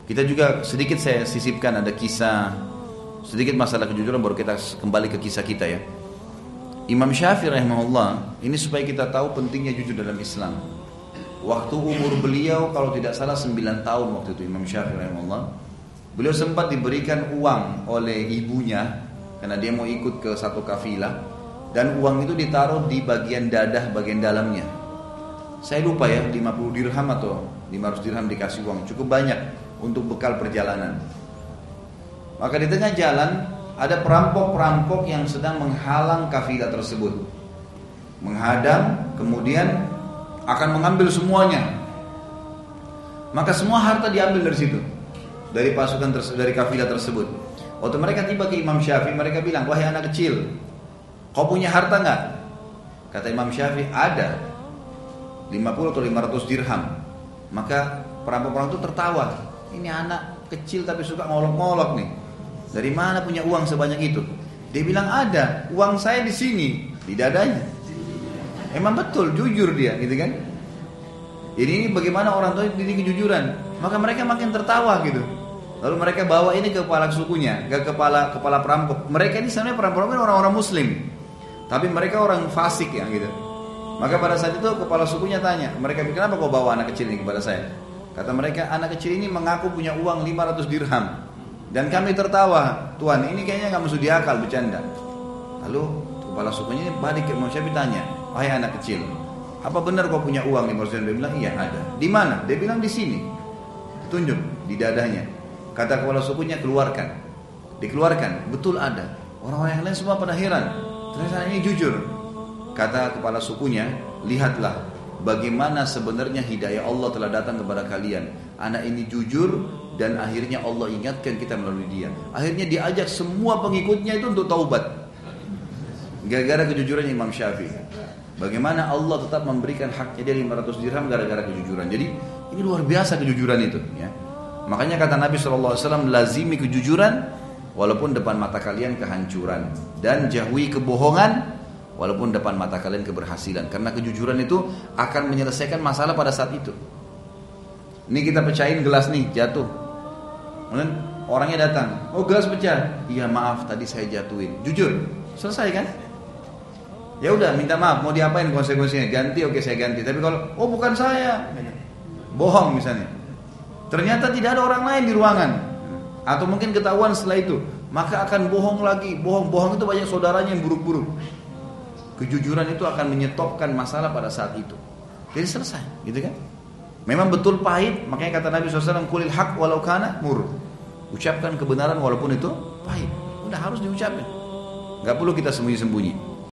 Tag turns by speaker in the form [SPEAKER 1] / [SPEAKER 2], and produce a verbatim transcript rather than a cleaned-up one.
[SPEAKER 1] Kita juga sedikit saya sisipkan ada kisah, sedikit masalah kejujuran baru kita kembali ke kisah kita ya. Imam Syafi'i rahimahullah, ini supaya kita tahu pentingnya jujur dalam Islam. Waktu umur beliau kalau tidak salah sembilan tahun waktu itu Imam Syafi'i rahimahullah, beliau sempat diberikan uang oleh ibunya karena dia mau ikut ke satu kafilah, dan uang itu ditaruh di bagian dadah, bagian dalamnya. Saya lupa ya, lima puluh dirham atau lima ratus dirham dikasih uang, cukup banyak untuk bekal perjalanan. Maka di tengah jalan ada perampok-perampok yang sedang menghalang kafilah tersebut, menghadang, kemudian akan mengambil semuanya. Maka semua harta diambil dari situ, dari pasukan terse- dari kafilah tersebut. Waktu mereka tiba ke Imam Syafi'i, mereka bilang, wahai anak kecil, kau punya harta nggak? Kata Imam Syafi'i, ada lima puluh atau lima ratus dirham. Maka perampok-perampok itu tertawa, ini anak kecil tapi suka ngolok-ngolok nih. Dari mana punya uang sebanyak itu? Dia bilang ada, uang saya di sini, di dadanya. Emang betul, jujur dia, gitu kan? Jadi ini bagaimana orang tua didik kejujuran. Maka mereka makin tertawa gitu. Lalu mereka bawa ini ke kepala sukunya, ke kepala kepala perampok. Mereka ini sebenarnya perampok orang-orang Muslim, tapi mereka orang fasik ya gitu. Maka pada saat itu kepala sukunya tanya, mereka bilang, kenapa kau bawa anak kecil ini kepada saya? Kata mereka, anak kecil ini mengaku punya uang lima ratus dirham. Dan kami tertawa, Tuan ini kayaknya gak masuk di akal, bercanda. Lalu kepala sukunya balik ke Imam Syafi'i tanya, wahai anak kecil, apa benar kau punya uang lima ratus dirham? Dia bilang, iya ada. Di mana? Dia bilang di sini. Tunjuk di dadanya. Kata kepala sukunya, keluarkan. Dikeluarkan, betul ada. Orang-orang yang lain semua pada heran, ternyata ini jujur. Kata kepala sukunya, lihatlah bagaimana sebenarnya hidayah Allah telah datang kepada kalian. Anak ini jujur dan akhirnya Allah ingatkan kita melalui dia. Akhirnya diajak semua pengikutnya itu untuk taubat. Gara-gara kejujuran Imam Syafi'i. Bagaimana Allah tetap memberikan haknya dia lima ratus dirham gara-gara kejujuran. Jadi ini luar biasa kejujuran itu ya. Makanya kata Nabi shallallahu alaihi wasallam, lazimi kejujuran walaupun depan mata kalian kehancuran, dan jauhi kebohongan walaupun depan mata kalian keberhasilan. Karena kejujuran itu akan menyelesaikan masalah pada saat itu. Ini kita pecahin gelas nih, jatuh. Kemudian orangnya datang, oh gelas pecah. Iya maaf tadi saya jatuhin. Jujur, selesai kan? Ya udah minta maaf, mau diapain konsekuensinya? Ganti, oke saya ganti. Tapi kalau oh bukan saya, bohong misalnya. Ternyata tidak ada orang lain di ruangan, atau mungkin ketahuan setelah itu, maka akan bohong lagi. Bohong-bohong itu banyak saudaranya yang buruk-buruk. Kejujuran itu akan menyetopkan masalah pada saat itu. Jadi selesai, gitu kan? Memang betul pahit, makanya kata Nabi shallallahu alaihi wasallam, kulil haq walau kana mur. Ucapkan kebenaran walaupun itu pahit. Udah harus diucapkan. Gak perlu kita sembunyi-sembunyi.